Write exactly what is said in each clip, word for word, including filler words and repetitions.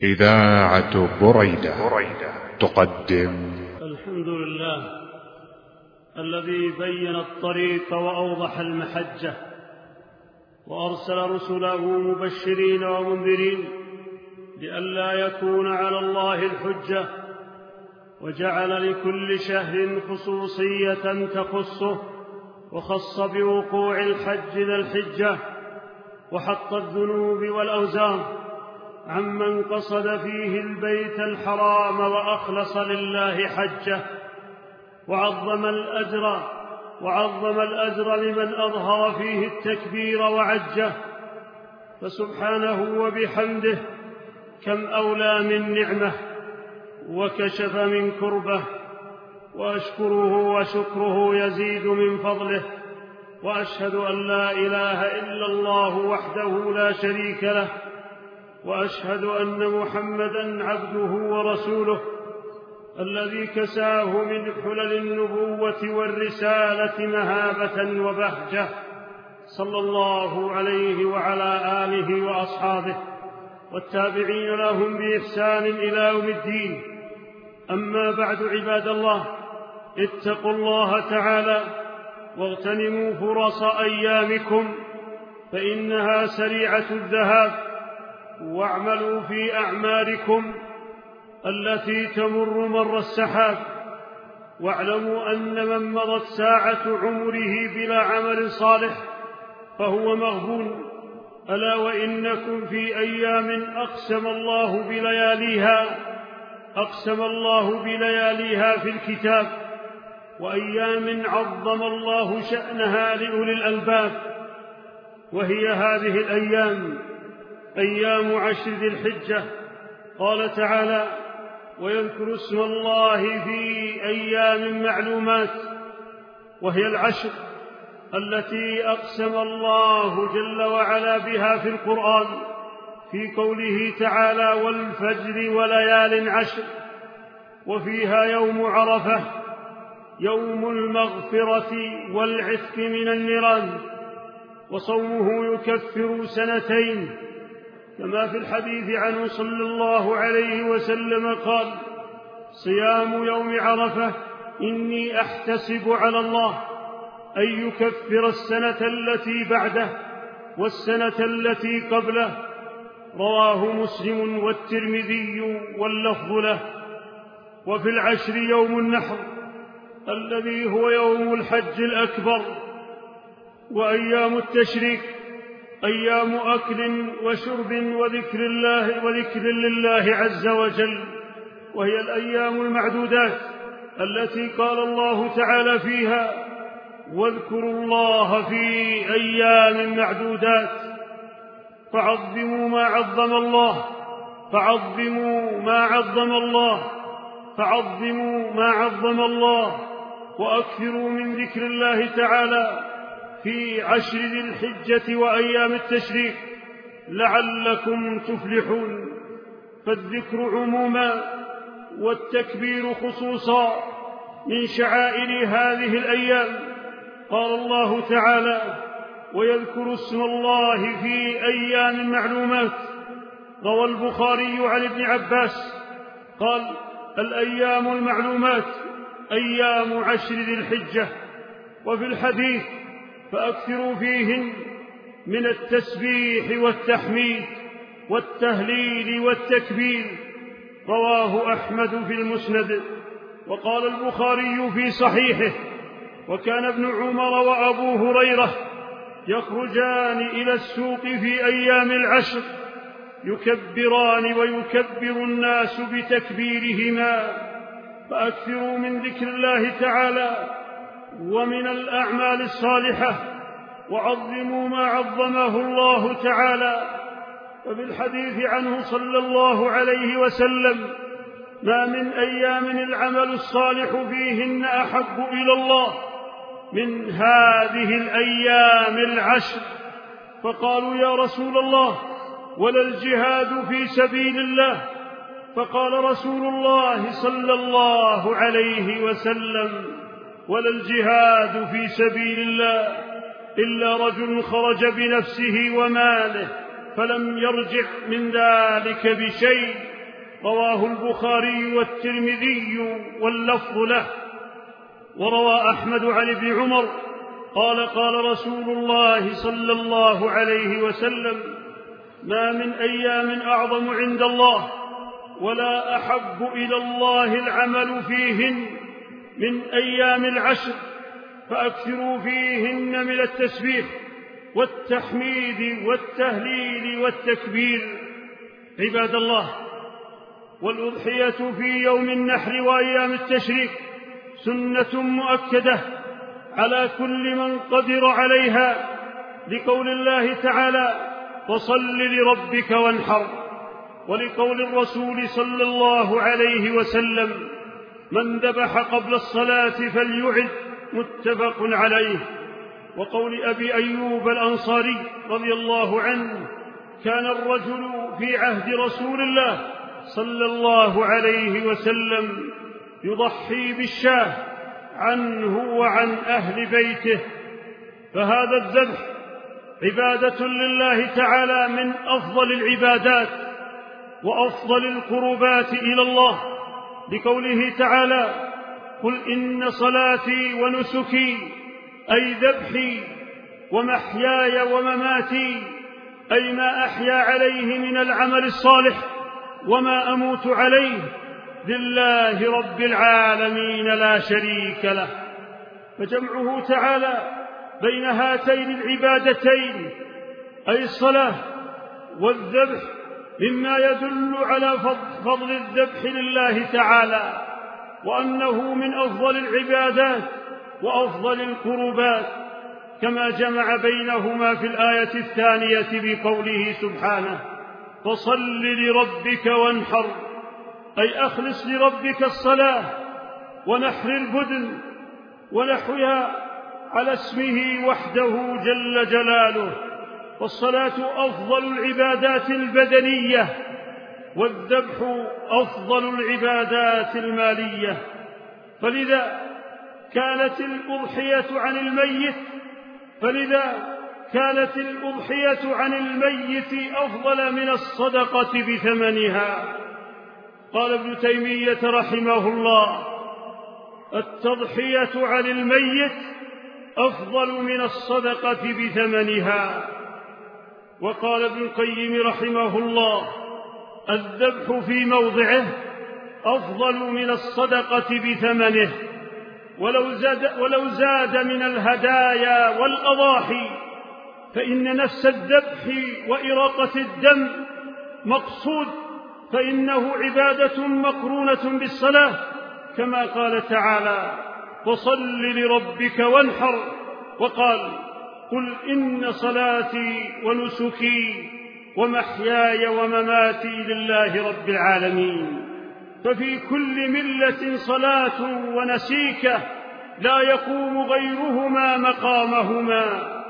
إذاعة بريدة تقدم. الحمد لله الذي بين الطريق وأوضح المحجة، وأرسل رسله مبشرين ومنذرين لئلا يكون على الله الحجة، وجعل لكل شهر خصوصية تخصه، وخص بوقوع الحج ذا الحجة، وحط الذنوب والأوزار عمن قصد فيه البيت الحرام وأخلص لله حجه، وعظم الأجر وعظم الأجر لمن أظهر فيه التكبير وعجه. فسبحانه وبحمده كم أولى من نعمه وكشف من كربه، وأشكره وشكره يزيد من فضله، وأشهد أن لا إله إلا الله وحده لا شريك له، وأشهد أن محمدًا عبده ورسوله الذي كساه من حلل النبوة والرسالة مهابة وبهجة، صلى الله عليه وعلى آله وأصحابه والتابعين لهم بإحسان إلى يوم الدين. أما بعد، عباد الله، اتقوا الله تعالى واغتنموا فرص أيامكم فإنها سريعة الذهاب، واعملوا في أعماركم التي تمر مر السحاب، واعلموا أن من مضت ساعة عمره بلا عمل صالح فهو مغبون. ألا وإنكم في أيام أقسم الله بلياليها أقسم الله بلياليها في الكتاب، وأيام عظم الله شأنها لأولي الألباب، وهي هذه الأيام أيام عشر ذي الحجة. قال تعالى: ويذكر اسم الله في أيام معلومات، وهي العشر التي أقسم الله جل وعلا بها في القرآن في قوله تعالى: والفجر وليال عشر، وفيها يوم عرفة يوم المغفرة والعتق من النيران، وصومه يكفر سنتين، كما في الحديث عنه صلى الله عليه وسلم قال: صيام يوم عرفة إني أحتسب على الله أن يكفر السنة التي بعده والسنة التي قبله. رواه مسلم والترمذي واللفظ له. وفي العشر يوم النحر الذي هو يوم الحج الأكبر. وأيام التشريك أيام أكل وشرب وذكر الله وذكر لله عز وجل، وهي الأيام المعدودات التي قال الله تعالى فيها: واذكروا الله في أيام معدودات. فعظموا ما عظم الله فعظموا ما عظم الله فعظموا ما عظم الله وأكثروا من ذكر الله تعالى في عشر ذي الحجة وأيام التشريك لعلكم تفلحون. فالذكر عموما والتكبير خصوصا من شعائر هذه الأيام. قال الله تعالى: ويذكر اسم الله في أيام معلومات. روى البخاري عن ابن عباس قال: الأيام المعلومات أيام عشر ذي الحجة. وفي الحديث: فأكثروا فيهن من التسبيح والتحميد والتهليل والتكبير. رواه أحمد في المسند. وقال البخاري في صحيحه: وكان ابن عمر وأبو هريرة يخرجان إلى السوق في أيام العشر يكبران ويكبر الناس بتكبيرهما. فأكثروا من ذكر الله تعالى ومن الأعمال الصالحة، وعظموا ما عظمه الله تعالى. وفي الحديث عنه صلى الله عليه وسلم: ما من أيام العمل الصالح فيهن أحب إلى الله من هذه الأيام العشر. فقالوا: يا رسول الله، ولا الجهاد في سبيل الله؟ فقال رسول الله صلى الله عليه وسلم: ولا الجهاد في سبيل الله إلا رجل خرج بنفسه وماله فلم يرجع من ذلك بشيء. رواه البخاري والترمذي واللفظ له. وروى أحمد عن ابن عمر قال قال رسول الله صلى الله عليه وسلم: ما من أيام أعظم عند الله ولا أحب إلى الله العمل فيهن من أيام العشر، فأكثروا فيهن من التسبيح والتحميد والتهليل والتكبير. عباد الله، والأضحية في يوم النحر وأيام التشريك سنة مؤكدة على كل من قدر عليها، لقول الله تعالى: فصل لربك وانحر، ولقول الرسول صلى الله عليه وسلم: من ذبح قبل الصلاة فليعد، متفق عليه. وقول أبي أيوب الأنصاري رضي الله عنه: كان الرجل في عهد رسول الله صلى الله عليه وسلم يضحي بالشاة عنه وعن أهل بيته. فهذا الذبح عبادة لله تعالى من أفضل العبادات وأفضل القربات إلى الله، لقوله تعالى: قل إن صلاتي ونسكي، أي ذبحي ومحياي ومماتي، أي ما أحيا عليه من العمل الصالح وما أموت عليه، لله رب العالمين لا شريك له. فجمعه تعالى بين هاتين العبادتين أي الصلاة والذبح مما يدل على فضل الذبح لله تعالى، وأنه من أفضل العبادات وأفضل القربات، كما جمع بينهما في الآية الثانية بقوله سبحانه: فصل لربك وانحر، أي أخلص لربك الصلاة ونحر البدن ونحوها على اسمه وحده جل جلاله. والصلاة أفضل العبادات البدنية، والذبح أفضل العبادات المالية، فلذا كانت الأضحية عن الميت فلذا كانت الأضحية عن الميت أفضل من الصدقة بثمنها. قال ابن تيمية رحمه الله: التضحية عن الميت أفضل من الصدقة بثمنها. وقال ابن القيم رحمه الله: الذبح في موضعه أفضل من الصدقة بثمنه. ولو زاد, ولو زاد من الهدايا والأضاحي فإن نفس الذبح وإراقة الدم مقصود، فإنه عبادة مقرونة بالصلاة، كما قال تعالى: فصل لربك وانحر. وقال: قل إن صلاتي ونسكي ومحياي ومماتي لله رب العالمين. ففي كل ملة صلاة ونسيكة لا يقوم غيرهما مقامهما.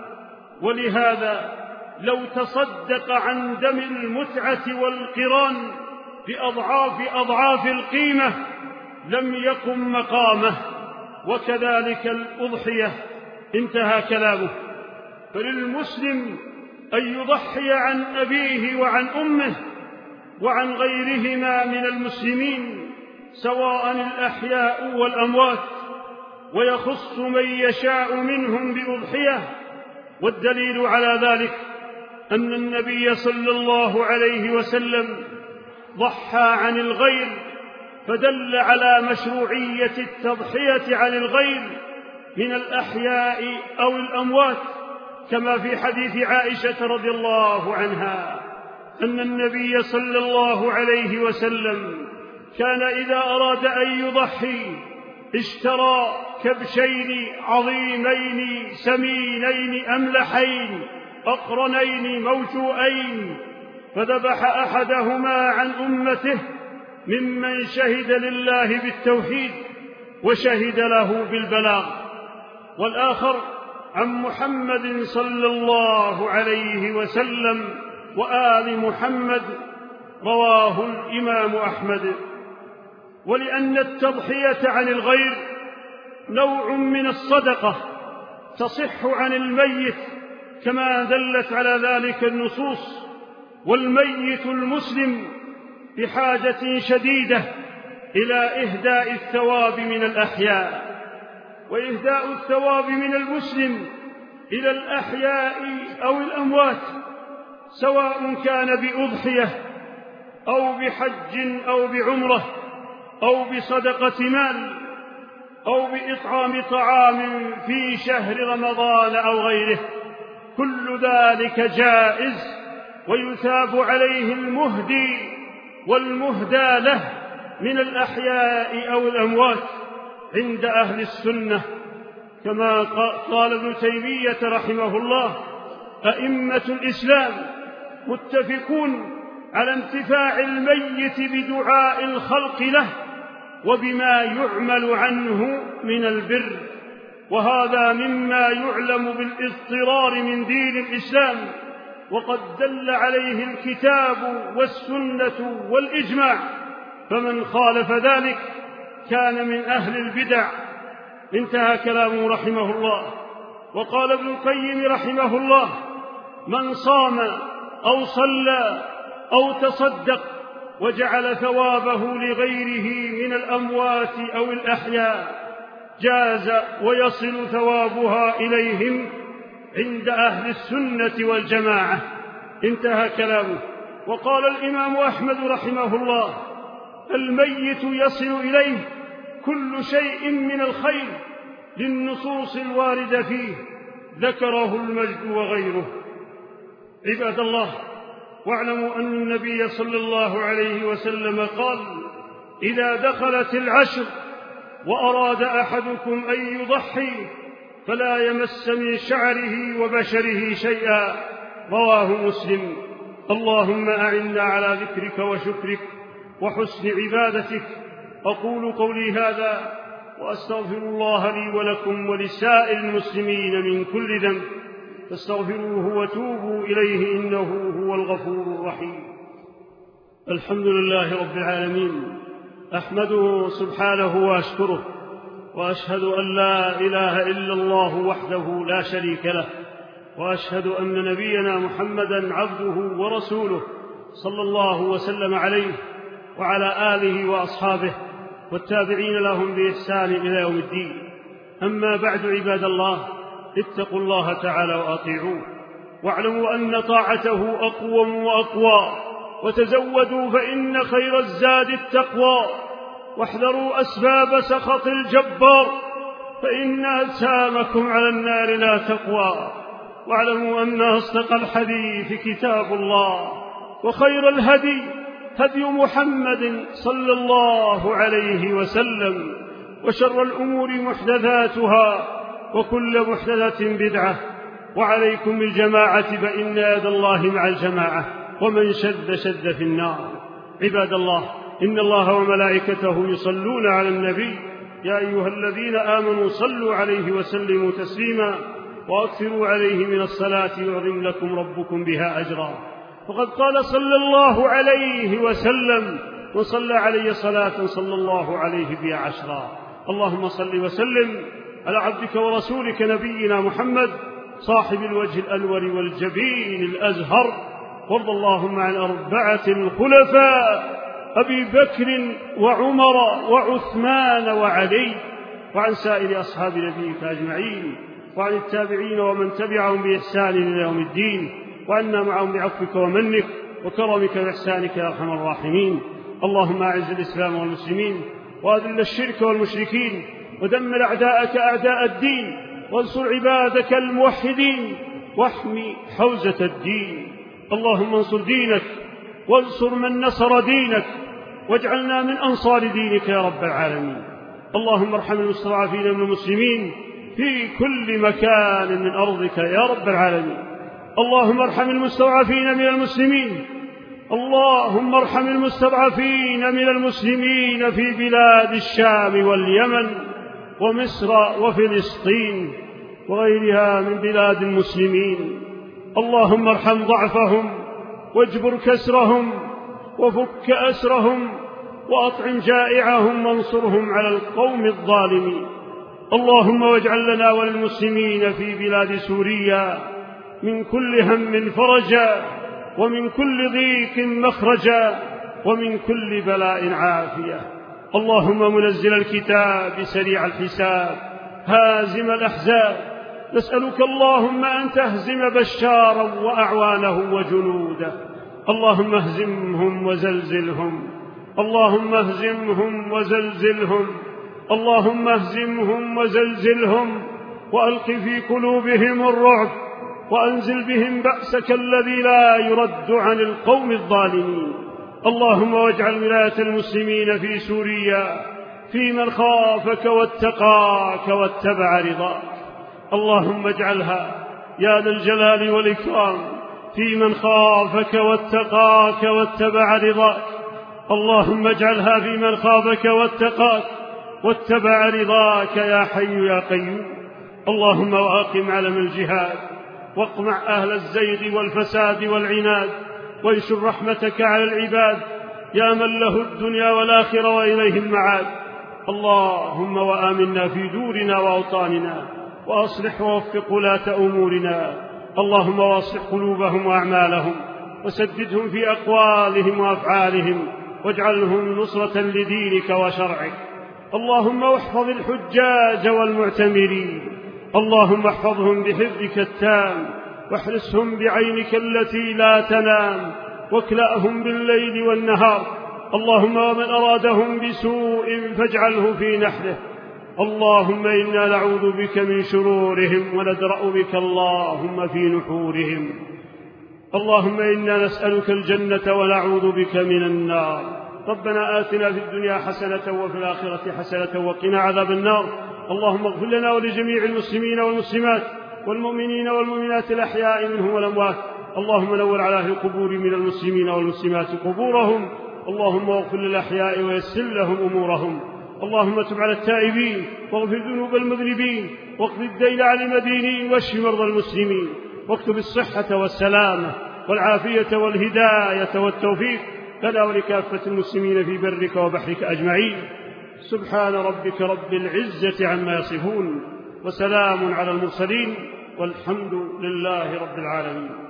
ولهذا لو تصدق عن دم المتعة والقران بأضعاف أضعاف القيمة لم يقم مقامه، وكذلك الأضحية. انتهى كلامه. فللمسلم أن يضحي عن أبيه وعن أمه وعن غيرهما من المسلمين سواء الأحياء والأموات، ويخص من يشاء منهم بأضحية. والدليل على ذلك أن النبي صلى الله عليه وسلم ضحى عن الغير، فدل على مشروعية التضحية عن الغير من الأحياء أو الأموات، كما في حديث عائشة رضي الله عنها أن النبي صلى الله عليه وسلم كان إذا أراد أن يضحي اشترى كبشين عظيمين سمينين أملحين أقرنين موجوئين، فذبح أحدهما عن أمته ممن شهد لله بالتوحيد وشهد له بالبلاغ، والآخر عن محمد صلى الله عليه وسلم وآل محمد. رواه الإمام أحمد. ولأن التضحية عن الغير نوع من الصدقة تصح عن الميت كما دلت على ذلك النصوص، والميت المسلم بحاجة شديدة إلى إهداء الثواب من الأحياء، وإهداء الثواب من المسلم إلى الأحياء أو الأموات، سواء كان بأضحية أو بحج أو بعمرة أو بصدقة مال أو بإطعام طعام في شهر رمضان أو غيره، كل ذلك جائز ويثاب عليه المهدي والمهدى له من الأحياء أو الأموات عند أهل السنة، كما قال ابن تيمية رحمه الله: أئمة الإسلام متفقون على انتفاع الميت بدعاء الخلق له وبما يعمل عنه من البر، وهذا مما يعلم بالاضطرار من دين الإسلام، وقد دل عليه الكتاب والسنة والإجماع، فمن خالف ذلك كان من أهل البدع. انتهى كلامه رحمه الله. وقال ابن القيم رحمه الله: من صام أو صلى أو تصدق وجعل ثوابه لغيره من الأموات أو الأحياء جاز ويصل ثوابها إليهم عند أهل السنة والجماعة. انتهى كلامه. وقال الإمام أحمد رحمه الله: الميت يصل إليه كل شيء من الخير للنصوص الواردة فيه، ذكره المجد وغيره. عباد الله، واعلموا أن النبي صلى الله عليه وسلم قال: إذا دخلت العشر وأراد أحدكم أن يضحي فلا يمس من شعره وبشره شيئا، رواه مسلم. اللهم أعنا على ذكرك وشكرك وحسن عبادتك. أقول قولي هذا وأستغفر الله لي ولكم ولسائر المسلمين من كل ذنب، فاستغفروه وتوبوا إليه إنه هو الغفور الرحيم. الحمد لله رب العالمين، أحمده سبحانه وأشكره، وأشهد أن لا إله إلا الله وحده لا شريك له، وأشهد أن نبينا محمدا عبده ورسوله صلى الله وسلم عليه وعلى آله وأصحابه والتابعين لهم بإحسان إلى يوم الدين. أما بعد، عباد الله، اتقوا الله تعالى وأطيعوه، واعلموا أن طاعته أقوم وأقوى، وتزودوا فإن خير الزاد التقوى، واحذروا أسباب سخط الجبار فإن أجسامكم على النار لا تقوى. واعلموا أن أصدق الحديث كتاب الله، وخير الهدي هدي محمد صلى الله عليه وسلم، وشر الأمور محدثاتها، وكل محدثة بدعة. وعليكم بالجماعة فإن يد الله مع الجماعة، ومن شد شد في النار. عباد الله، إن الله وملائكته يصلون على النبي، يا أيها الذين آمنوا صلوا عليه وسلموا تسليما، وأكثروا عليه من الصلاة يعظم لكم ربكم بها أجرا. وقد قال صلى الله عليه وسلم: من صلى علي صلاة صلى الله عليه بها عشرا. اللهم صل وسلم على عبدك ورسولك نبينا محمد صاحب الوجه الأنور والجبين الأزهر، وارض اللهم عن أربعة الخلفاء أبي بكر وعمر وعثمان وعلي، وعن سائر أصحاب نبيك أجمعين، وعن التابعين ومن تبعهم بإحسان إلى يوم الدين، وعنا معهم بعفوك ومنك وكرمك وإحسانك يا أرحم الراحمين. اللهم أعز الإسلام والمسلمين، وأذل الشرك والمشركين، ودمر أعداءك أعداء الدين، وانصر عبادك الموحدين، واحمي حوزة الدين. اللهم انصر دينك وانصر من نصر دينك، واجعلنا من أنصار دينك يا رب العالمين. اللهم ارحم المستضعفين من المسلمين في كل مكان من أرضك يا رب العالمين. اللهم ارحم المستضعفين من المسلمين اللهم ارحم المستضعفين من المسلمين في بلاد الشام واليمن ومصر وفلسطين وغيرها من بلاد المسلمين. اللهم ارحم ضعفهم واجبر كسرهم وفك أسرهم وأطعم جائعهم وانصرهم على القوم الظالمين. اللهم واجعل لنا وللمسلمين في بلاد سوريا من كل هم فرجا، ومن كل ضيق مخرجا، ومن كل بلاء عافية. اللهم منزل الكتاب سريع الحساب هازم الأحزاب، نسألك اللهم أن تهزم بشارا وأعوانه وجنوده. اللهم اهزمهم وزلزلهم، اللهم اهزمهم وزلزلهم، اللهم اهزمهم وزلزلهم، وألق في قلوبهم الرعب، وأنزل بهم بأسك الذي لا يرد عن القوم الظالمين. اللهم واجعل ولاية المسلمين في سوريا في من خافك واتقاك واتبع رضاك. اللهم اجعلها يا ذا الجلال والإكرام في من خافك واتقاك واتبع رضاك. اللهم اجعلها في من خافك واتقاك واتبع رضاك يا حي يا قيوم. اللهم وأقم علم الجهاد، واقمع أهل الزيغ والفساد والعناد، وانشر رحمتك على العباد يا من له الدنيا والآخرة وإليه المعاد. اللهم وآمنا في دورنا وأوطاننا، وأصلح ووفق ولاة أمورنا. اللهم واصلح قلوبهم وأعمالهم، وسددهم في أقوالهم وأفعالهم، واجعلهم نصرة لدينك وشرعك. اللهم احفظ الحجاج والمعتمرين، اللهم احفظهم بحفظك التام، واحرسهم بعينك التي لا تنام، واكلأهم بالليل والنهار. اللهم ومن أرادهم بسوء فاجعله في نحره. اللهم إنا نعوذ بك من شرورهم، وندرأ بك اللهم في نحورهم. اللهم إنا نسألك الجنة ونعوذ بك من النار. ربنا آتنا في الدنيا حسنة وفي الآخرة حسنة وقنا عذاب النار. اللهم اغفر لنا ولجميع المسلمين والمسلمات والمؤمنين والمؤمنات الأحياء منهم والأموات. اللهم نور على أهل القبور من المسلمين والمسلمات قبورهم. اللهم اغفر للأحياء ويسر لهم أمورهم. اللهم تب على التائبين، واغفر ذنوب المذنبين، واقض الدين عن المدينين، واشف مرضى المسلمين، واكتب الصحة والسلامة والعافية والهداية والتوفيق لنا ولكافة المسلمين في برك وبحرك أجمعين. سبحان ربك رب العزة عما يصفون، وسلام على المرسلين، والحمد لله رب العالمين.